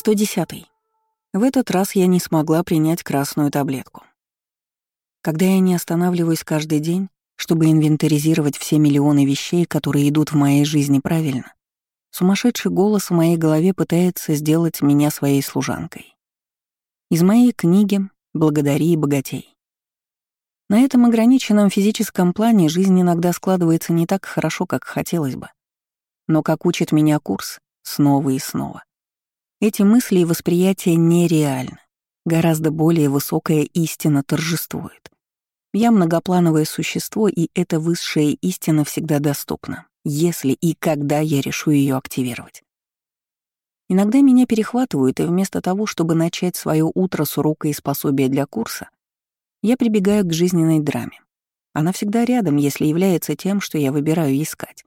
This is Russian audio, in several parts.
110. В этот раз я не смогла принять красную таблетку. Когда я не останавливаюсь каждый день, чтобы инвентаризировать все миллионы вещей, которые идут в моей жизни правильно, сумасшедший голос в моей голове пытается сделать меня своей служанкой. Из моей книги «Благодари и богатей». На этом ограниченном физическом плане жизнь иногда складывается не так хорошо, как хотелось бы. Но, как учит меня курс, снова и снова. Эти мысли и восприятия нереальны. Гораздо более высокая истина торжествует. Я многоплановое существо, и эта высшая истина всегда доступна, если и когда я решу ее активировать. Иногда меня перехватывают, и вместо того, чтобы начать свое утро с урока из пособия для курса, я прибегаю к жизненной драме. Она всегда рядом, если является тем, что я выбираю искать.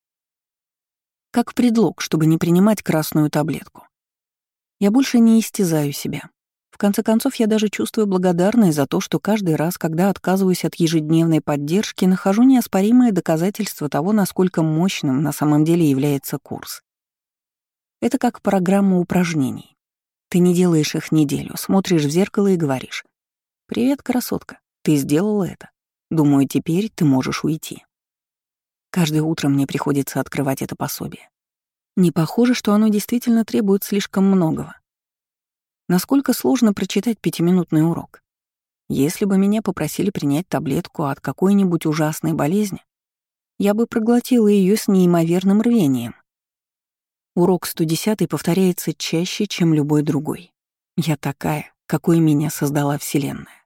Как предлог, чтобы не принимать красную таблетку. Я больше не истязаю себя. В конце концов, я даже чувствую благодарность за то, что каждый раз, когда отказываюсь от ежедневной поддержки, нахожу неоспоримое доказательство того, насколько мощным на самом деле является курс. Это как программа упражнений. Ты не делаешь их неделю, смотришь в зеркало и говоришь: «Привет, красотка, ты сделала это. Думаю, теперь ты можешь уйти». Каждое утро мне приходится открывать это пособие. Не похоже, что оно действительно требует слишком многого. Насколько сложно прочитать 5-минутный урок? Если бы меня попросили принять таблетку от какой-нибудь ужасной болезни, я бы проглотила ее с неимоверным рвением. Урок 110 повторяется чаще, чем любой другой. Я такая, какой меня создала Вселенная.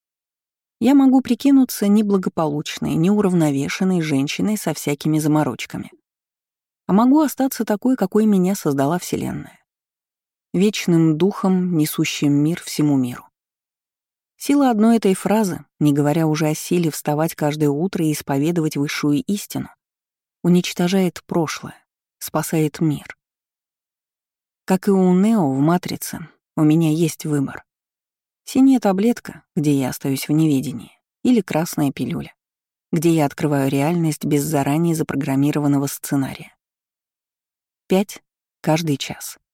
Я могу прикинуться неблагополучной, неуравновешенной женщиной со всякими заморочками. А могу остаться такой, какой меня создала Вселенная. Вечным духом, несущим мир всему миру. Сила одной этой фразы, не говоря уже о силе вставать каждое утро и исповедовать высшую истину, уничтожает прошлое, спасает мир. Как и у Нео в «Матрице», у меня есть выбор. Синяя таблетка, где я остаюсь в неведении, или красная пилюля, где я открываю реальность без заранее запрограммированного сценария. 5 каждый час.